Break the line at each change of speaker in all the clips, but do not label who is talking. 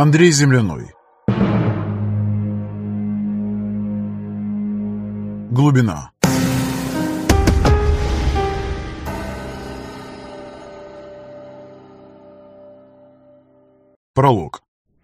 Андрей Земляной. Глубина. Пролог.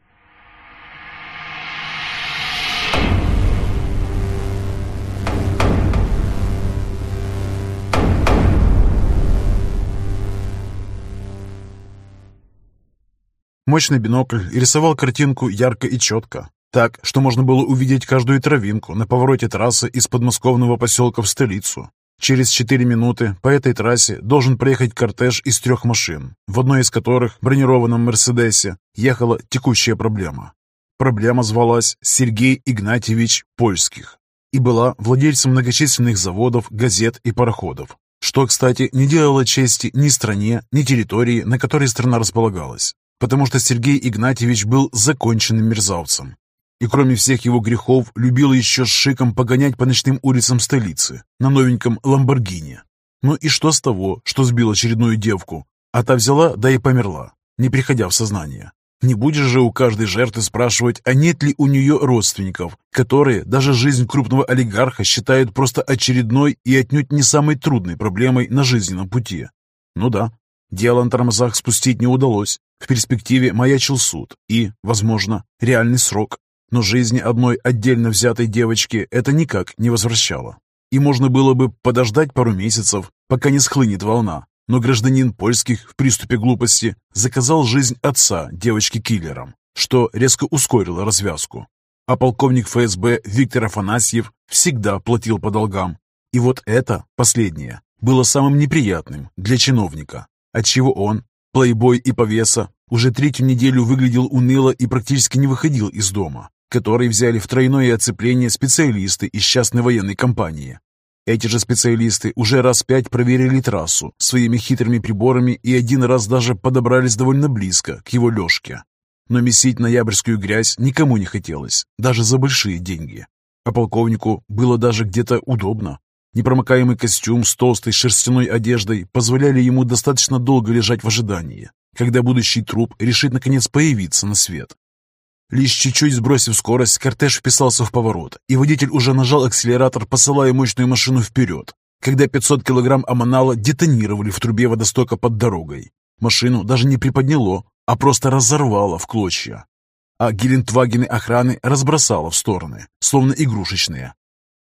Мощный бинокль рисовал картинку ярко и четко, так, что можно было увидеть каждую травинку на повороте трассы из подмосковного поселка в столицу. Через 4 минуты по этой трассе должен проехать кортеж из 3 машин, в одной из которых, бронированном «Мерседесе», ехала текущая проблема. Проблема звалась Сергей Игнатьевич Польских и была владельцем многочисленных заводов, газет и пароходов, что, кстати, не делало чести ни стране, ни территории, на которой страна располагалась, потому что Сергей Игнатьевич был законченным мерзавцем. И кроме всех его грехов, любил еще с шиком погонять по ночным улицам столицы на новеньком «Ламборгини». Ну и что с того, что сбил очередную девку, а та взяла, да и померла, не приходя в сознание. Не будешь же у каждой жертвы спрашивать, а нет ли у нее родственников, которые даже жизнь крупного олигарха считают просто очередной и отнюдь не самой трудной проблемой на жизненном пути. Ну да, дело на тормозах спустить не удалось. В перспективе маячил суд и, возможно, реальный срок. Но жизни одной отдельно взятой девочки это никак не возвращало. И можно было бы подождать пару месяцев, пока не схлынет волна. Но гражданин Польских в приступе глупости заказал жизнь отца девочки киллером, что резко ускорило развязку. А полковник ФСБ Виктор Афанасьев всегда платил по долгам. И вот это, последнее, было самым неприятным для чиновника, отчего он, плейбой и повеса, уже 3-ю неделю выглядел уныло и практически не выходил из дома, который взяли в тройное оцепление специалисты из частной военной компании. Эти же специалисты уже раз 5 проверили трассу своими хитрыми приборами и один раз даже подобрались довольно близко к его лёжке. Но месить ноябрьскую грязь никому не хотелось, даже за большие деньги. А полковнику было даже где-то удобно. Непромокаемый костюм с толстой шерстяной одеждой позволяли ему достаточно долго лежать в ожидании, когда будущий труп решит наконец появиться на свет. Лишь чуть-чуть сбросив скорость, кортеж вписался в поворот, и водитель уже нажал акселератор, посылая мощную машину вперед, когда 500 килограмм аммонала детонировали в трубе водостока под дорогой. Машину даже не приподняло, а просто разорвало в клочья. А гелендвагены охраны разбросало в стороны, словно игрушечные.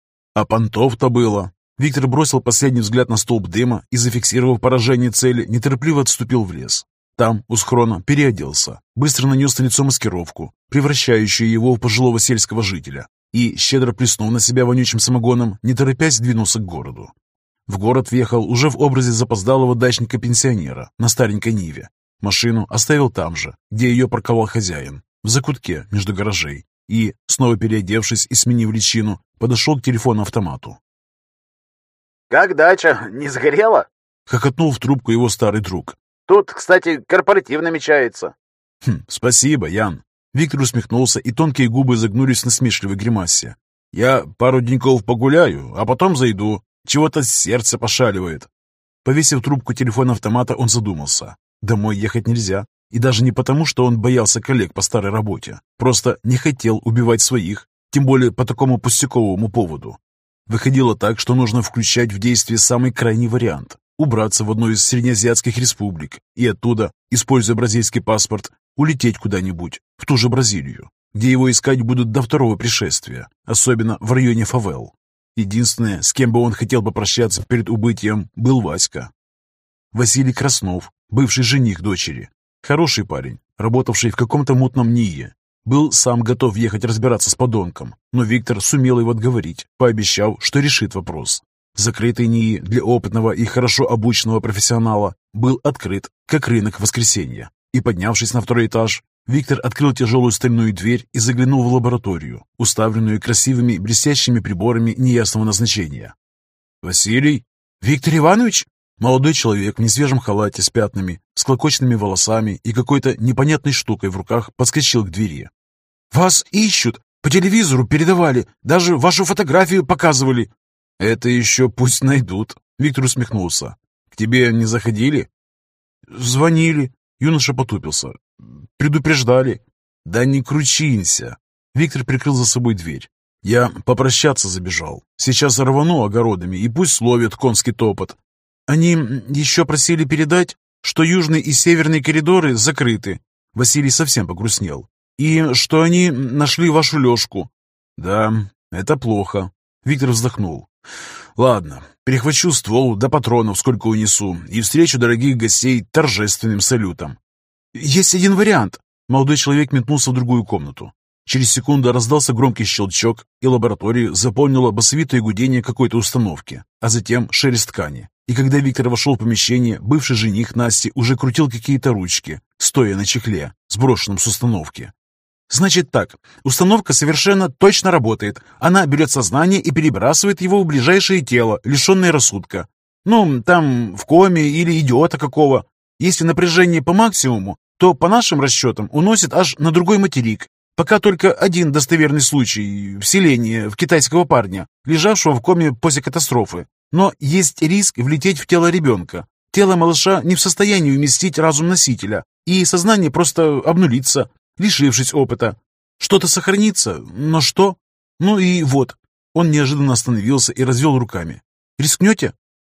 А понтов-то было. Виктор бросил последний взгляд на столб дыма и, зафиксировав поражение цели, неторопливо отступил в лес. Там, у схрона, переоделся, быстро нанес на лицо маскировку, превращающую его в пожилого сельского жителя, и, щедро плеснув на себя вонючим самогоном, не торопясь двинулся к городу. В город въехал уже в образе запоздалого дачника-пенсионера на старенькой Ниве. Машину оставил там же, где ее парковал хозяин, в закутке между гаражей, и, снова переодевшись и сменив личину, подошел к телефону-автомату.
«Как дача? Не сгорела?»
— хохотнул в трубку его старый друг.
«Тут, кстати, корпоратив намечается».
«Спасибо, Ян». Виктор усмехнулся, и тонкие губы загнулись в насмешливой гримасе. «Я пару деньков погуляю, а потом зайду. Чего-то сердце пошаливает». Повесив трубку телефона-автомата, он задумался. Домой ехать нельзя. И даже не потому, что он боялся коллег по старой работе. Просто не хотел убивать своих, тем более по такому пустяковому поводу. Выходило так, что нужно включать в действие самый крайний вариант – убраться в одну из среднеазиатских республик и оттуда, используя бразильский паспорт, улететь куда-нибудь, в ту же Бразилию, где его искать будут до второго пришествия, особенно в районе фавел. Единственное, с кем бы он хотел попрощаться перед убытием, был Васька. Василий Краснов, бывший жених дочери. Хороший парень, работавший в каком-то мутном НИИ. Был сам готов ехать разбираться с подонком, но Виктор сумел его отговорить, пообещав, что решит вопрос. Закрытый НИИ для опытного и хорошо обученного профессионала был открыт, как рынок в воскресенье. И, поднявшись на 2-й этаж, Виктор открыл тяжелую стальную дверь и заглянул в лабораторию, уставленную красивыми блестящими приборами неясного назначения. «Василий? Виктор Иванович?» Молодой человек в несвежем халате с пятнами, с клокоченными волосами и какой-то непонятной штукой в руках подскочил к двери. «Вас ищут! По телевизору передавали, даже вашу фотографию показывали!» «Это еще пусть найдут», — Виктор усмехнулся. «К тебе не заходили?» «Звонили», — юноша потупился. «Предупреждали». Да не кручинься. Виктор прикрыл за собой дверь. Я попрощаться забежал. Сейчас рвану огородами и пусть словят конский топот. Они еще просили передать, что южный и северный коридоры закрыты. Василий совсем погрустнел. И что они нашли вашу Лешку. Да, это плохо. Виктор вздохнул. Ладно, перехвачу ствол до патронов, сколько унесу, и встречу дорогих гостей торжественным салютом. Есть один вариант. Молодой человек метнулся в другую комнату. Через секунду раздался громкий щелчок, и лабораторию заполнило басовитое гудение какой-то установки, а затем шелест ткани. И когда Виктор вошел в помещение, бывший жених Насти уже крутил какие-то ручки, стоя на чехле, сброшенном с установки. «Значит так, установка совершенно точно работает. Она берет сознание и перебрасывает его в ближайшее тело, лишенное рассудка. Ну, там, в коме или идиота какого. Если напряжение по максимуму, то, по нашим расчетам, уносит аж на другой материк. Пока только один достоверный случай вселения в китайского парня, лежавшего в коме после катастрофы. Но есть риск влететь в тело ребенка. Тело малыша не в состоянии уместить разум носителя, и сознание просто обнулится, лишившись опыта. Что-то сохранится, но что? Ну и вот. Он неожиданно остановился и развел руками. Рискнете?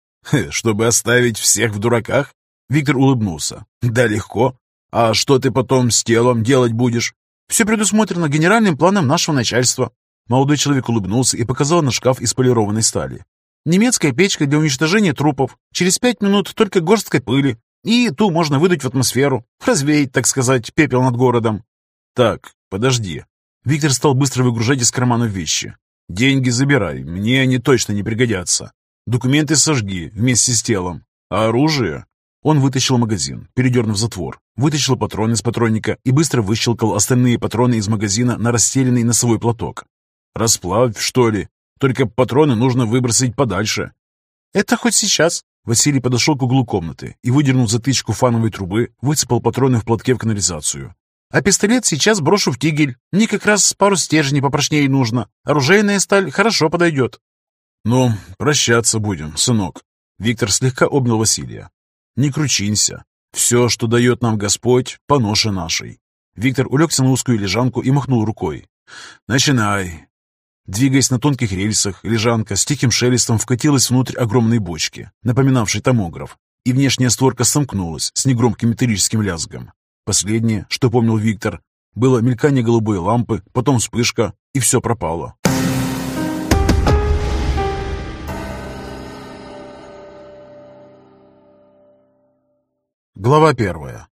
Чтобы оставить всех в дураках? Виктор улыбнулся. Да легко. А что ты потом с телом делать будешь? Все предусмотрено генеральным планом нашего начальства. Молодой человек улыбнулся и показал на шкаф из полированной стали. Немецкая печка для уничтожения трупов. Через 5 минут только горстка пыли. И ту можно выдать в атмосферу. Развеять, так сказать, пепел над городом. Так, подожди. Виктор стал быстро выгружать из кармана вещи. Деньги забирай, мне они точно не пригодятся. Документы сожги вместе с телом. А оружие? Он вытащил магазин, передернув затвор, вытащил патроны из патронника и быстро выщелкал остальные патроны из магазина на расстеленный носовой платок. Расплавь, что ли? Только патроны нужно выбросить подальше. Это хоть сейчас. Василий подошел к углу комнаты и, выдернув затычку фановой трубы, высыпал патроны в платке в канализацию. А пистолет сейчас брошу в тигель. Мне как раз пару стержней попрочнее нужно. Оружейная сталь хорошо подойдет. Ну, прощаться будем, сынок. Виктор слегка обнял Василия. Не кручинься. Все, что дает нам Господь, по ноше нашей. Виктор улегся на узкую лежанку и махнул рукой. Начинай. Двигаясь на тонких рельсах, лежанка с тихим шелестом вкатилась внутрь огромной бочки, напоминавшей томограф, и внешняя створка сомкнулась с негромким металлическим лязгом. Последнее, что помнил Виктор, было мелькание голубой лампы, потом вспышка, и все пропало. Глава 1.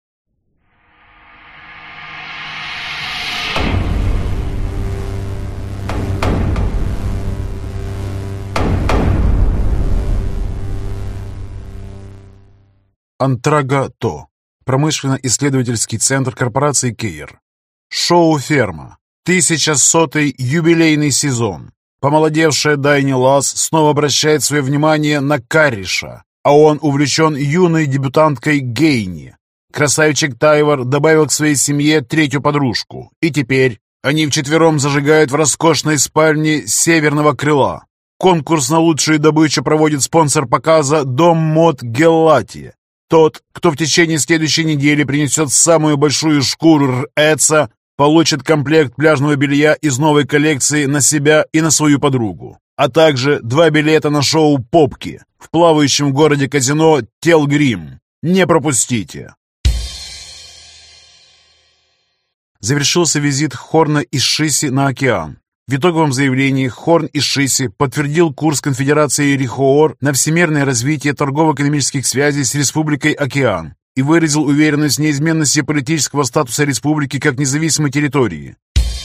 Антрага-То. Промышленно-исследовательский центр корпорации Кейер. Шоу-ферма. 1100-й юбилейный сезон. Помолодевшая Дайни Лас снова обращает свое внимание на Карриша, а он увлечен юной дебютанткой Гейни. Красавчик Тайвор добавил к своей семье третью подружку, и теперь они вчетвером зажигают в роскошной спальне северного крыла. Конкурс на лучшую добычу проводит спонсор показа Дом мод Геллати. Тот, кто в течение следующей недели принесет самую большую шкуру Р'Эца, получит комплект пляжного белья из новой коллекции на себя и на свою подругу, а также 2 билета на шоу «Попки» в плавающем городе-казино Телгрим. Не пропустите! Завершился визит Хорна из Шиси на океан. В итоговом заявлении Хорн из Шиси подтвердил курс Конфедерации Рихоор на всемирное развитие торгово-экономических связей с Республикой Океан и выразил уверенность в неизменности политического статуса республики как независимой территории.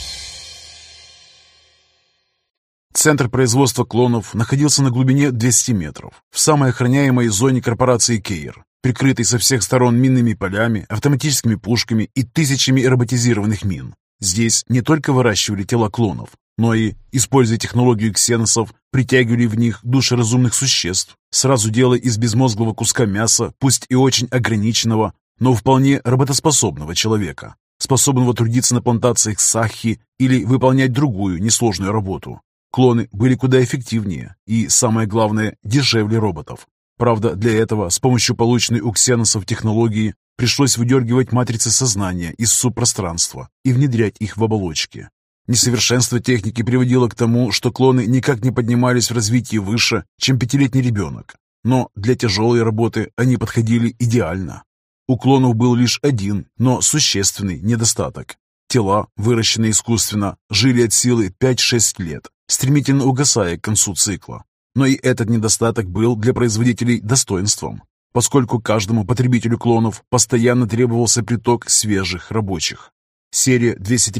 Центр производства клонов находился на глубине 200 метров, в самой охраняемой зоне корпорации Кейер, прикрытой со всех сторон минными полями, автоматическими пушками и тысячами роботизированных мин. Здесь не только выращивали тела клонов, но и, используя технологию ксеносов, притягивали в них души разумных существ, сразу делая из безмозглого куска мяса, пусть и очень ограниченного, но вполне работоспособного человека, способного трудиться на плантациях сахи или выполнять другую несложную работу. Клоны были куда эффективнее и, самое главное, дешевле роботов. Правда, для этого с помощью полученной у ксеносов технологии Пришлось выдергивать матрицы сознания из субпространства и внедрять их в оболочки. Несовершенство техники приводило к тому, что клоны никак не поднимались в развитии выше, чем 5-летний ребенок. Но для тяжелой работы они подходили идеально. У клонов был лишь один, но существенный недостаток. Тела, выращенные искусственно, жили от силы 5-6 лет, стремительно угасая к концу цикла. Но и этот недостаток был для производителей достоинством, поскольку каждому потребителю клонов постоянно требовался приток свежих рабочих. Серия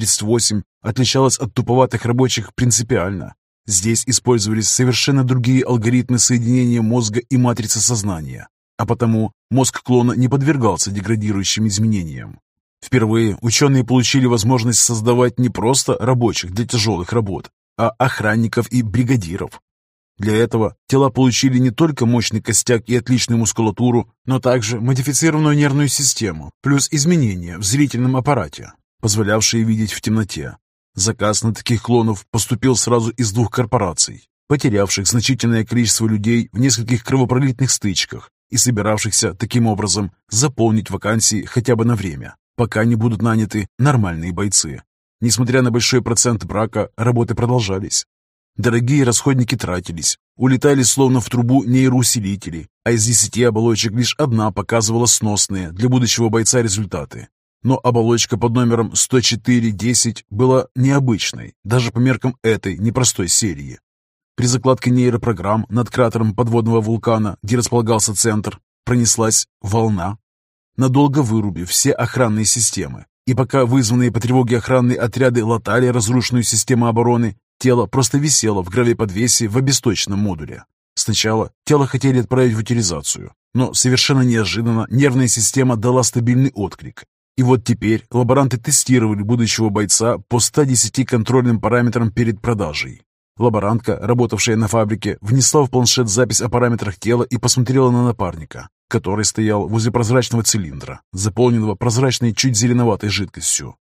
238 отличалась от туповатых рабочих принципиально. Здесь использовались совершенно другие алгоритмы соединения мозга и матрицы сознания, а потому мозг клона не подвергался деградирующим изменениям. Впервые ученые получили возможность создавать не просто рабочих для тяжелых работ, а охранников и бригадиров. Для этого тела получили не только мощный костяк и отличную мускулатуру, но также модифицированную нервную систему, плюс изменения в зрительном аппарате, позволявшие видеть в темноте. Заказ на таких клонов поступил сразу из 2 корпораций, потерявших значительное количество людей в нескольких кровопролитных стычках и собиравшихся таким образом заполнить вакансии хотя бы на время, пока не будут наняты нормальные бойцы. Несмотря на большой процент брака, работы продолжались. Дорогие расходники тратились, улетали словно в трубу нейроусилители, а из 10 оболочек лишь одна показывала сносные для будущего бойца результаты. Но оболочка под номером 104-10 была необычной, даже по меркам этой непростой серии. При закладке нейропрограмм над кратером подводного вулкана, где располагался центр, пронеслась волна, надолго вырубив все охранные системы. И пока вызванные по тревоге охранные отряды латали разрушенную систему обороны, тело просто висело в гравиподвесе в обесточенном модуле. Сначала тело хотели отправить в утилизацию, но совершенно неожиданно нервная система дала стабильный отклик. И вот теперь лаборанты тестировали будущего бойца по 110 контрольным параметрам перед продажей. Лаборантка, работавшая на фабрике, внесла в планшет запись о параметрах тела и посмотрела на напарника, который стоял возле прозрачного цилиндра, заполненного прозрачной чуть зеленоватой жидкостью.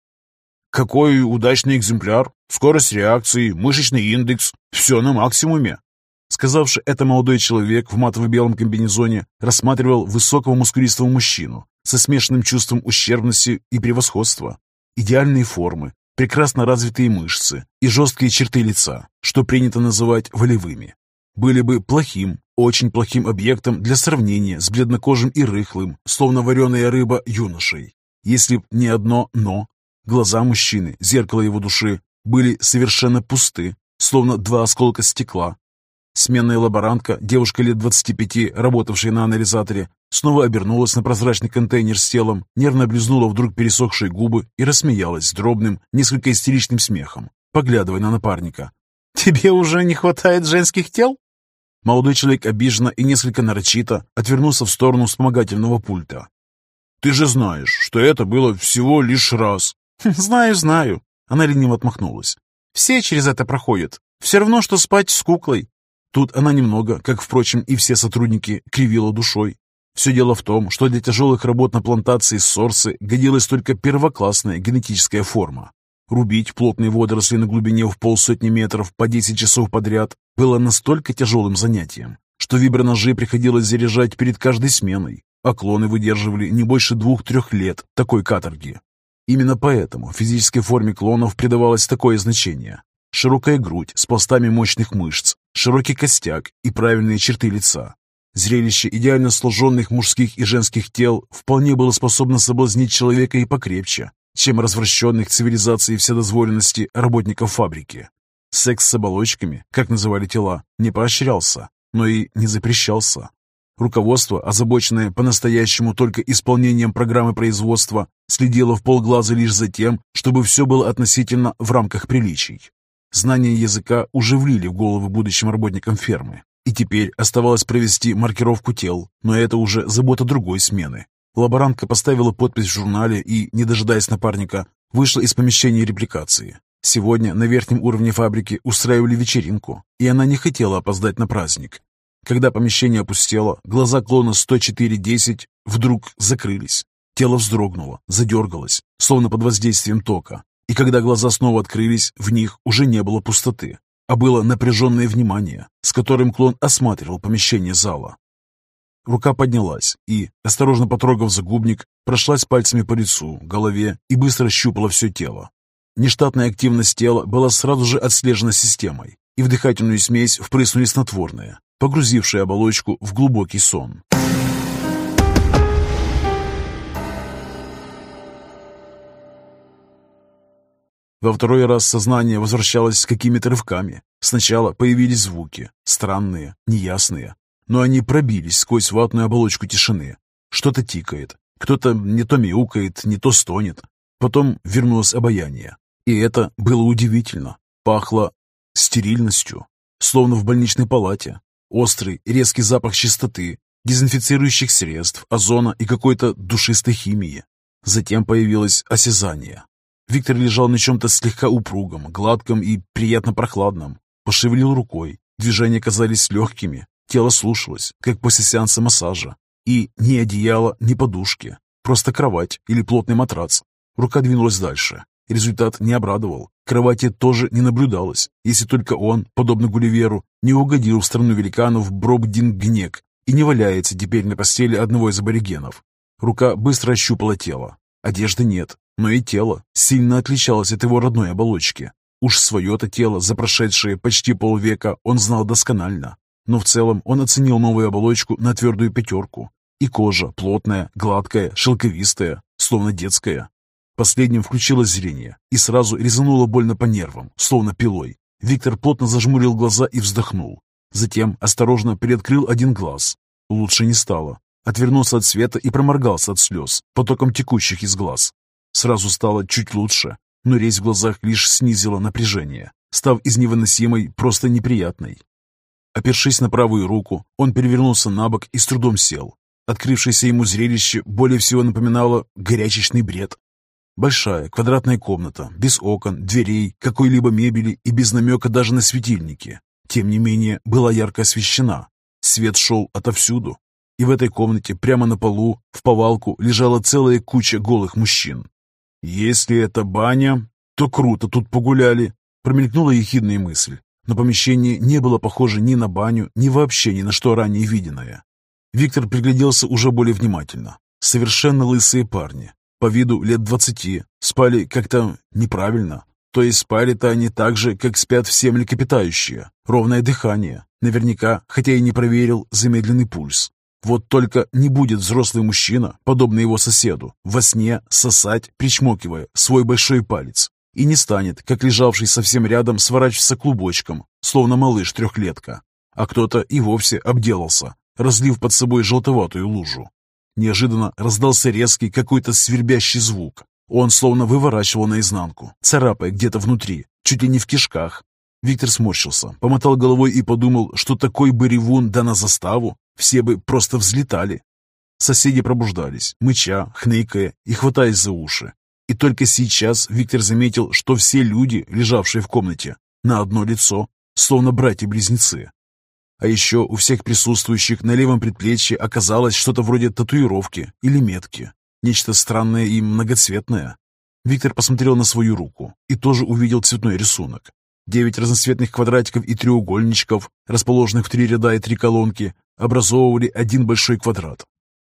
«Какой удачный экземпляр! Скорость реакции, мышечный индекс – все на максимуме!» Сказавши это, молодой человек в матово-белом комбинезоне рассматривал высокого мускулистого мужчину со смешанным чувством ущербности и превосходства. Идеальные формы, прекрасно развитые мышцы и жесткие черты лица, что принято называть волевыми, были бы плохим, очень плохим объектом для сравнения с бледнокожим и рыхлым, словно вареная рыба, юношей. Если б не одно «но». Глаза мужчины, зеркало его души, были совершенно пусты, словно 2 осколка стекла. Сменная лаборантка, девушка лет 25, работавшая на анализаторе, снова обернулась на прозрачный контейнер с телом, нервно облизнула вдруг пересохшие губы и рассмеялась дробным, несколько истеричным смехом, поглядывая на напарника. «Тебе уже не хватает женских тел?» Молодой человек обиженно и несколько нарочито отвернулся в сторону вспомогательного пульта. «Ты же знаешь, что это было всего лишь раз». «Знаю, знаю». Она лениво отмахнулась. «Все через это проходят. Все равно, что спать с куклой». Тут она немного, как, впрочем, и все сотрудники, кривила душой. Все дело в том, что для тяжелых работ на плантации сорсы годилась только первоклассная генетическая форма. Рубить плотные водоросли на глубине в 50 метров по 10 часов подряд было настолько тяжелым занятием, что виброножи приходилось заряжать перед каждой сменой, а клоны выдерживали не больше 2-3 лет такой каторги. Именно поэтому физической форме клонов придавалось такое значение. Широкая грудь с пластами мощных мышц, широкий костяк и правильные черты лица. Зрелище идеально сложенных мужских и женских тел вполне было способно соблазнить человека и покрепче, чем развращенных цивилизацией вседозволенности работников фабрики. Секс с оболочками, как называли тела, не поощрялся, но и не запрещался. Руководство, озабоченное по-настоящему только исполнением программы производства, следило вполглаза лишь за тем, чтобы все было относительно в рамках приличий. Знания языка уже влили в головы будущим работникам фермы, и теперь оставалось провести маркировку тел, но это уже забота другой смены. Лаборантка поставила подпись в журнале и, не дожидаясь напарника, вышла из помещения репликации. Сегодня на верхнем уровне фабрики устраивали вечеринку, и она не хотела опоздать на праздник. Когда помещение опустело, глаза клона 104-10 вдруг закрылись. Тело вздрогнуло, задергалось, словно под воздействием тока. И когда глаза снова открылись, в них уже не было пустоты, а было напряженное внимание, с которым клон осматривал помещение зала. Рука поднялась и, осторожно потрогав загубник, прошлась пальцами по лицу, голове и быстро ощупала все тело. Нештатная активность тела была сразу же отслежена системой, и в дыхательную смесь впрыснули снотворное, погрузившее оболочку в глубокий сон. Во второй раз сознание возвращалось с какими-то рывками. Сначала появились звуки, странные, неясные, но они пробились сквозь ватную оболочку тишины. Что-то тикает, кто-то не то мяукает, не то стонет. Потом вернулось обаяние. И это было удивительно. Пахло стерильностью, словно в больничной палате. Острый, резкий запах чистоты, дезинфицирующих средств, озона и какой-то душистой химии. Затем появилось осязание. Виктор лежал на чем-то слегка упругом, гладком и приятно прохладном. Пошевелил рукой. Движения казались легкими. Тело слушалось, как после сеанса массажа. И ни одеяла, ни подушки. Просто кровать или плотный матрац. Рука двинулась дальше. Результат не обрадовал. Кровати тоже не наблюдалось, если только он, подобно Гулливеру, не угодил в страну великанов Брobдингнек и не валяется теперь на постели одного из аборигенов. Рука быстро ощупала тело. Одежды нет, но и тело сильно отличалось от его родной оболочки. Уж свое-то тело за прошедшие почти полвека он знал досконально, но в целом он оценил новую оболочку на твердую 5. И кожа плотная, гладкая, шелковистая, словно детская. Последним включилось зрение и сразу резануло больно по нервам, словно пилой. Виктор плотно зажмурил глаза и вздохнул. Затем осторожно приоткрыл один глаз. Лучше не стало. Отвернулся от света и проморгался от слез, потоком текущих из глаз. Сразу стало чуть лучше, но резь в глазах лишь снизила напряжение, став из невыносимой просто неприятной. Опершись на правую руку, он перевернулся на бок и с трудом сел. Открывшееся ему зрелище более всего напоминало горячечный бред. Большая квадратная комната, без окон, дверей, какой-либо мебели и без намека даже на светильники. Тем не менее, была ярко освещена. Свет шел отовсюду. И в этой комнате прямо на полу, в повалку, лежала целая куча голых мужчин. «Если это баня, то круто тут погуляли», — промелькнула ехидная мысль. Но помещение не было похоже ни на баню, ни вообще ни на что ранее виденное. Виктор пригляделся уже более внимательно. Совершенно лысые парни, по виду лет 20, спали как-то неправильно. То есть спали-то они так же, как спят все млекопитающие. Ровное дыхание. Наверняка, хотя и не проверил, замедленный пульс. Вот только не будет взрослый мужчина, подобный его соседу, во сне сосать, причмокивая, свой большой палец. И не станет, как лежавший совсем рядом, сворачиваться клубочком, словно малыш-3-летка. А кто-то и вовсе обделался, разлив под собой желтоватую лужу. Неожиданно раздался резкий какой-то свербящий звук. Он словно выворачивал наизнанку, царапая где-то внутри, чуть ли не в кишках. Виктор сморщился, помотал головой и подумал, что такой бы ревун да на заставу, все бы просто взлетали. Соседи пробуждались, мыча, хныкая и хватаясь за уши. И только сейчас Виктор заметил, что все люди, лежавшие в комнате, на одно лицо, словно братья-близнецы. А еще у всех присутствующих на левом предплечье оказалось что-то вроде татуировки или метки. Нечто странное и многоцветное. Виктор посмотрел на свою руку и тоже увидел цветной рисунок. 9 разноцветных квадратиков и треугольничков, расположенных в 3 ряда и 3 колонки, образовывали один большой квадрат.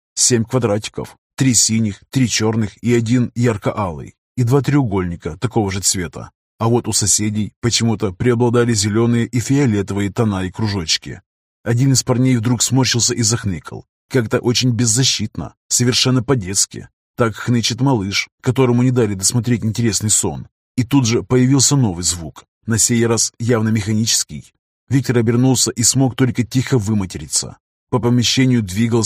7 квадратиков, 3 синих, 3 черных и 1 ярко-алый, и 2 треугольника такого же цвета. А вот у соседей почему-то преобладали зеленые и фиолетовые тона и кружочки. Один из парней вдруг сморщился и захныкал. Как-то очень беззащитно, совершенно по-детски. Так хнычет малыш, которому не дали досмотреть интересный сон. И тут же появился новый звук, на сей раз явно механический. Виктор обернулся и смог только тихо выматериться. По помещению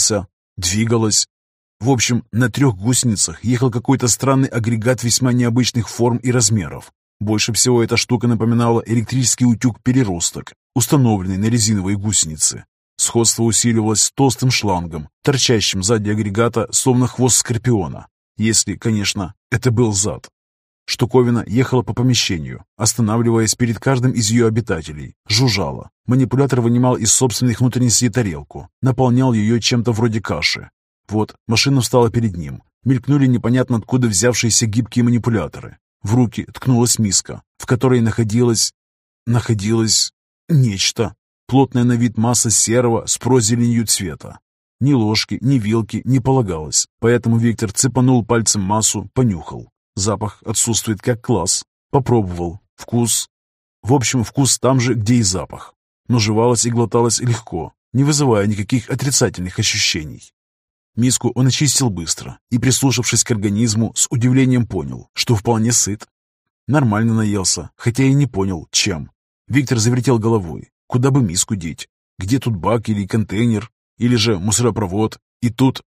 двигалось. В общем, на 3 гусеницах ехал какой-то странный агрегат весьма необычных форм и размеров. Больше всего эта штука напоминала электрический утюг-переросток, установленный на резиновой гусенице. Сходство усиливалось толстым шлангом, торчащим сзади агрегата, словно хвост скорпиона. Если, конечно, это был зад. Штуковина ехала по помещению, останавливаясь перед каждым из ее обитателей, жужжала. Манипулятор вынимал из собственных внутренностей тарелку, наполнял ее чем-то вроде каши. Вот, машина встала перед ним. Мелькнули непонятно откуда взявшиеся гибкие манипуляторы. В руки ткнулась миска, в которой находилось нечто. Плотная на вид масса серого с прозеленью цвета. Ни ложки, ни вилки не полагалось, поэтому Виктор цепанул пальцем массу, понюхал. Запах отсутствует как класс. Попробовал. Вкус... В общем, вкус там же, где и запах. Но жевалось и глоталось легко, не вызывая никаких отрицательных ощущений. Миску он очистил быстро и, прислушавшись к организму, с удивлением понял, что вполне сыт. Нормально наелся, хотя и не понял, чем. Виктор завертел головой. Куда бы миску деть? Где тут бак или контейнер? Или же мусоропровод? И тут...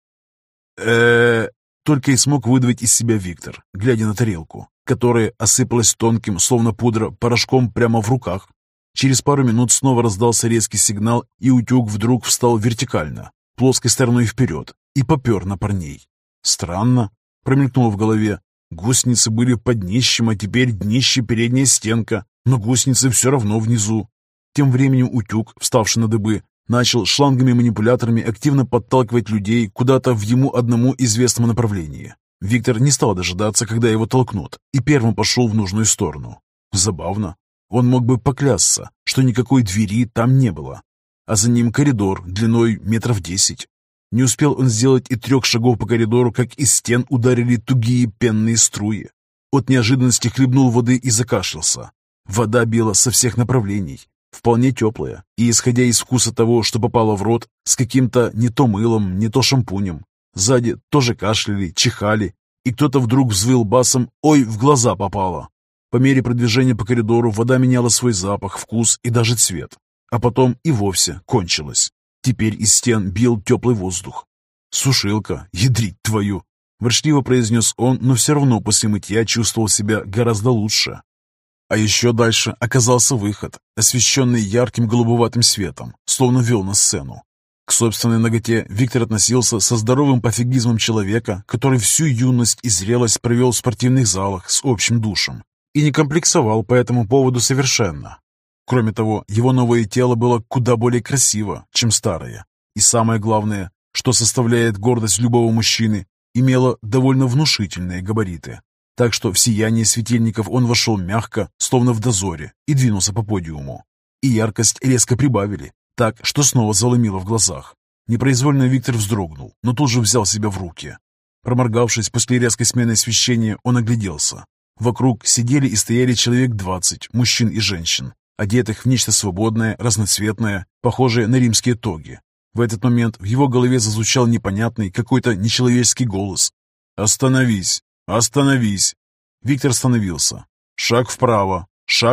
Только и смог выдавить из себя Виктор, глядя на тарелку, которая осыпалась тонким, словно пудра, порошком прямо в руках. Через пару минут снова раздался резкий сигнал, и утюг вдруг встал вертикально, плоской стороной вперед, и попер на парней. Странно, промелькнуло в голове. Гусеницы были под днищем, а теперь днище передняя стенка, но гусеницы все равно внизу. Тем временем утюг, вставший на дыбы, начал шлангами-манипуляторами активно подталкивать людей куда-то в ему одному известном направлении. Виктор не стал дожидаться, когда его толкнут, и первым пошел в нужную сторону. Забавно. Он мог бы поклясться, что никакой двери там не было, а за ним коридор длиной 10 метров. Не успел он сделать и 3 шагов по коридору, как из стен ударили тугие пенные струи. От неожиданности хлебнул воды и закашлялся. Вода била со всех направлений, вполне теплая, и, исходя из вкуса того, что попало в рот, с каким-то не то мылом, не то шампунем. Сзади тоже кашляли, чихали, и кто-то вдруг взвыл басом «Ой, в глаза попало!». По мере продвижения по коридору вода меняла свой запах, вкус и даже цвет, а потом и вовсе кончилась. Теперь из стен бил теплый воздух. «Сушилка, ядрить твою!» – ворчливо произнес он, но все равно после мытья чувствовал себя гораздо лучше. А еще дальше оказался выход, освещенный ярким голубоватым светом, словно вел на сцену. К собственной наготе Виктор относился со здоровым пофигизмом человека, который всю юность и зрелость провел в спортивных залах с общим душем, и не комплексовал по этому поводу совершенно. Кроме того, его новое тело было куда более красиво, чем старое. И самое главное, что составляет гордость любого мужчины, имело довольно внушительные габариты. Так что в сияние светильников он вошел мягко, словно в дозоре, и двинулся по подиуму. И яркость резко прибавили, так, что снова заломило в глазах. Непроизвольно Виктор вздрогнул, но тут же взял себя в руки. Проморгавшись после резкой смены освещения, он огляделся. Вокруг сидели и стояли человек 20, мужчин и женщин, одетых в нечто свободное, разноцветное, похожее на римские тоги. В этот момент в его голове зазвучал непонятный, какой-то нечеловеческий голос. «Остановись! Остановись!» Виктор остановился. Шаг вправо,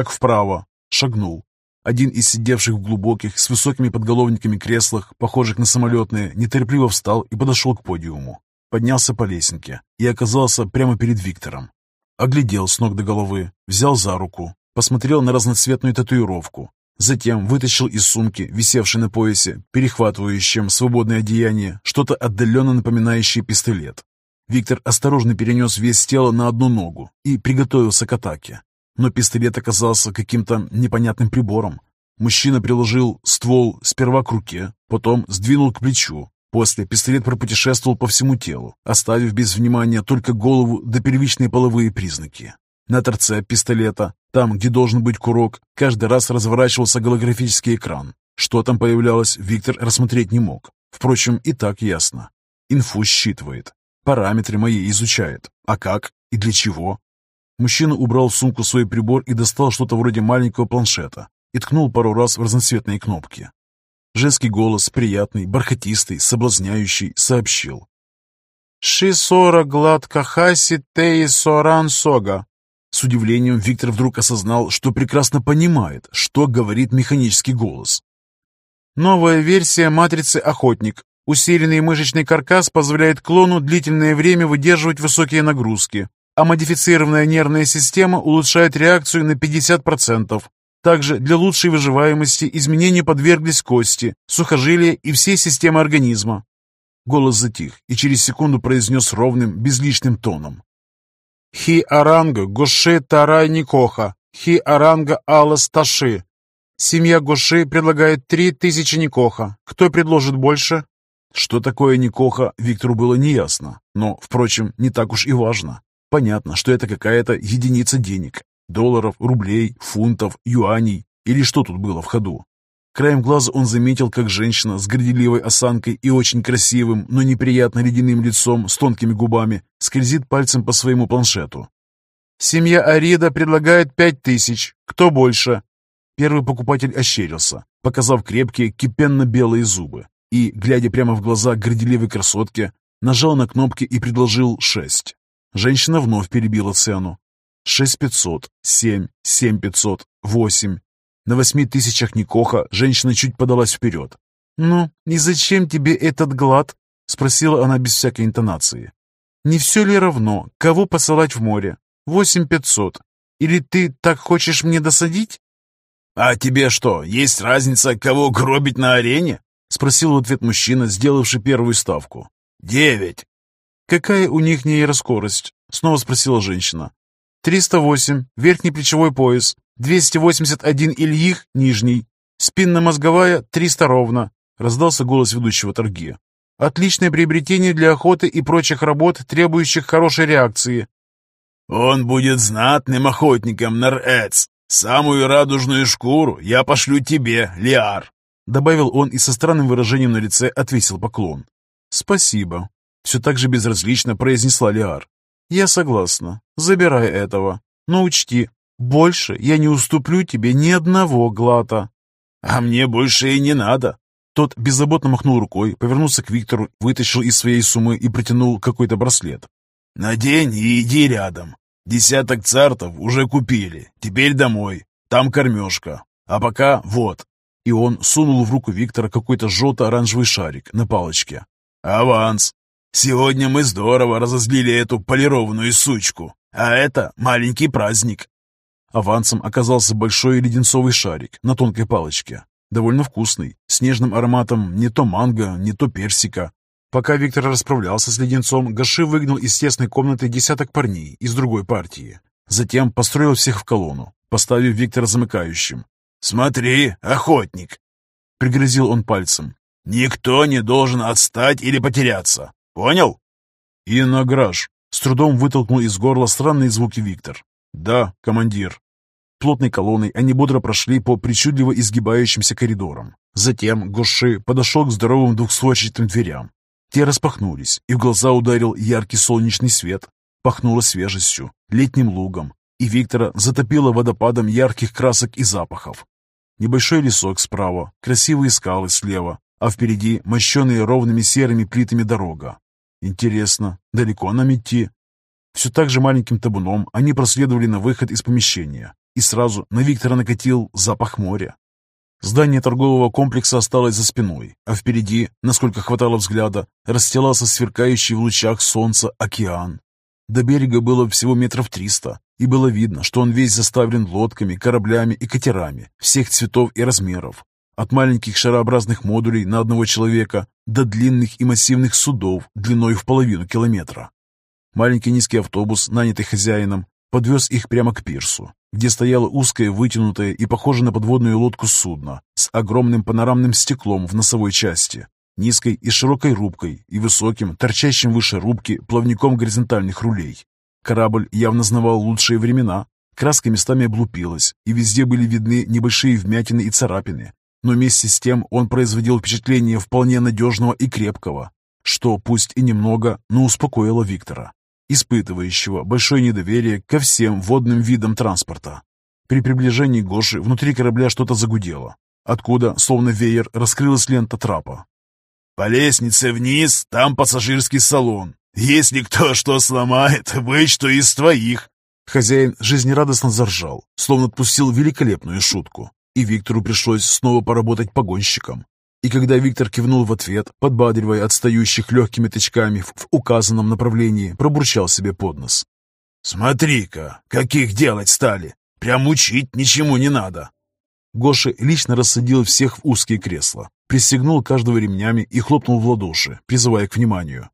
шагнул. Один из сидевших в глубоких, с высокими подголовниками креслах, похожих на самолетные, неторопливо встал и подошел к подиуму. Поднялся по лесенке и оказался прямо перед Виктором. Оглядел с ног до головы, взял за руку, посмотрел на разноцветную татуировку, затем вытащил из сумки, висевшей на поясе, перехватывающем свободное одеяние, что-то отдаленно напоминающее пистолет. Виктор осторожно перенес вес тела на одну ногу и приготовился к атаке. Но пистолет оказался каким-то непонятным прибором. Мужчина приложил ствол сперва к руке, потом сдвинул к плечу. После пистолет пропутешествовал по всему телу, оставив без внимания только голову да первичные половые признаки. На торце пистолета, там, где должен быть курок, каждый раз разворачивался голографический экран. Что там появлялось, Виктор рассмотреть не мог. Впрочем, и так ясно. Инфу считывает, параметры мои изучает. А как и для чего? Мужчина убрал в сумку свой прибор и достал что-то вроде маленького планшета и ткнул пару раз в разноцветные кнопки. Женский голос, приятный, бархатистый, соблазняющий, сообщил. «Ши-сора гладко хаси теи соран сога». С удивлением Виктор вдруг осознал, что прекрасно понимает, что говорит механический голос. «Новая версия матрицы «Охотник». Усиленный мышечный каркас позволяет клону длительное время выдерживать высокие нагрузки, а модифицированная нервная система улучшает реакцию на 50%. Также для лучшей выживаемости изменению подверглись кости, сухожилия и все системы организма. Голос затих и через секунду произнес ровным, безличным тоном. «Хи аранга гоши тарай никоха, хи аранга алас таши». Семья Гоши предлагает 3000 никоха. Кто предложит больше? Что такое никоха, Виктору было неясно, но, впрочем, не так уж и важно. Понятно, что это какая-то единица денег. Долларов, рублей, фунтов, юаней или что тут было в ходу. Краем глаза он заметил, как женщина с горделивой осанкой и очень красивым, но неприятно ледяным лицом с тонкими губами скользит пальцем по своему планшету. «Семья Арида предлагает 5000. Кто больше?» Первый покупатель ощерился, показав крепкие кипенно-белые зубы, и, глядя прямо в глаза горделивой красотке, нажал на кнопки и предложил 6. Женщина вновь перебила цену. 6500, 7, 7500, 8. На 8000 Никоха женщина чуть подалась вперед. «Ну, и зачем тебе этот глад?» — спросила она без всякой интонации. «Не все ли равно, кого посылать в море? 8500. Или ты так хочешь мне досадить?»
«А тебе что, есть разница, кого гробить на арене?»
— спросил в ответ мужчина, сделавший первую ставку.
9.
«Какая у них нейроскорость?» — снова спросила женщина. 308, верхний плечевой пояс, 281 Ильих, нижний, спинномозговая 300 ровно», — раздался голос ведущего торги. «Отличное приобретение для охоты и прочих работ, требующих хорошей реакции».
«Он будет знатным охотником, Нар-Эц. Самую радужную шкуру я пошлю тебе, Лиар», — добавил он и со странным выражением на лице отвесил поклон. «Спасибо», — все так же безразлично произнесла Лиар. «Я согласна. Забирай этого. Но учти, больше я не уступлю тебе ни одного глата». «А мне больше и не надо».
Тот беззаботно махнул рукой, повернулся к Виктору, вытащил из своей суммы и протянул какой-то браслет.
«Надень и иди рядом. 10 цартов уже купили. Теперь домой. Там кормежка. А пока вот».
И он сунул в руку Виктора какой-то желто-оранжевый шарик на палочке.
«Аванс. Сегодня мы здорово разозлили эту полированную сучку, а это маленький праздник».
Авансом оказался большой леденцовый шарик на тонкой палочке. Довольно вкусный, с нежным ароматом не то манго, не то персика. Пока Виктор расправлялся с леденцом, Гаши выгнал из тесной комнаты 10 парней из другой партии. Затем построил всех в колонну, поставив Виктора замыкающим.
«Смотри, охотник!» — пригрозил он пальцем. «Никто не должен отстать или потеряться. Понял?»
«И на граж!» — с трудом вытолкнул из горла странные звуки Виктор. «Да, командир». Плотной колонной они бодро прошли по причудливо изгибающимся коридорам. Затем Гоши подошел к здоровым двухстворчатым дверям. Те распахнулись, и в глаза ударил яркий солнечный свет. Пахнуло свежестью, летним лугом, и Виктора затопило водопадом ярких красок и запахов. Небольшой лесок справа, красивые скалы слева, а впереди мощеные ровными серыми плитами дорога. Интересно, далеко нам идти? Все так же маленьким табуном они проследовали на выход из помещения, и сразу на Виктора накатил запах моря. Здание торгового комплекса осталось за спиной, а впереди, насколько хватало взгляда, расстилался сверкающий в лучах солнца океан. До берега было всего 300 метров, и было видно, что он весь заставлен лодками, кораблями и катерами всех цветов и размеров. От маленьких шарообразных модулей на одного человека до длинных и массивных судов длиной в половину километра. Маленький низкий автобус, нанятый хозяином, подвез их прямо к пирсу, где стояло узкое, вытянутое и похожее на подводную лодку судно с огромным панорамным стеклом в носовой части, низкой и широкой рубкой и высоким, торчащим выше рубки, плавником горизонтальных рулей. Корабль явно знавал лучшие времена. Краска местами облупилась, и везде были видны небольшие вмятины и царапины, но вместе с тем он производил впечатление вполне надежного и крепкого, что, пусть и немного, но успокоило Виктора, испытывающего большое недоверие ко всем водным видам транспорта. При приближении Гоши внутри корабля что-то загудело, откуда, словно веер, раскрылась лента трапа.
«По лестнице вниз, там пассажирский салон. Если кто что сломает, вычту из твоих».
Хозяин жизнерадостно заржал, словно отпустил великолепную шутку, и Виктору пришлось снова поработать погонщиком. И когда Виктор кивнул в ответ, подбадривая отстающих легкими тычками в указанном направлении, пробурчал себе под нос.
«Смотри-ка, каких делать стали! Прям учить ничему не надо!»
Гоша лично рассадил всех в узкие кресла, пристегнул каждого ремнями и хлопнул в ладоши, призывая к вниманию.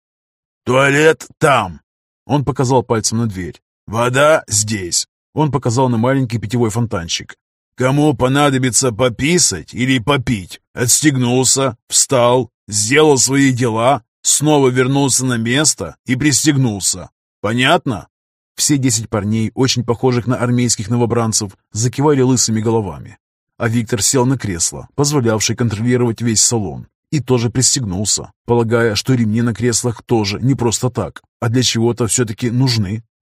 «Туалет там!»
Он показал пальцем на дверь.
«Вода здесь!»
Он показал на маленький питьевой фонтанчик.
«Кому понадобится пописать или попить, отстегнулся, встал, сделал свои дела, снова вернулся на место и пристегнулся. Понятно?»
Все 10 парней, очень похожих на армейских новобранцев, закивали лысыми головами. А Виктор сел на кресло, позволявшее контролировать весь салон, и тоже пристегнулся, полагая, что ремни на креслах тоже не просто так, а для чего-то все-таки нужны.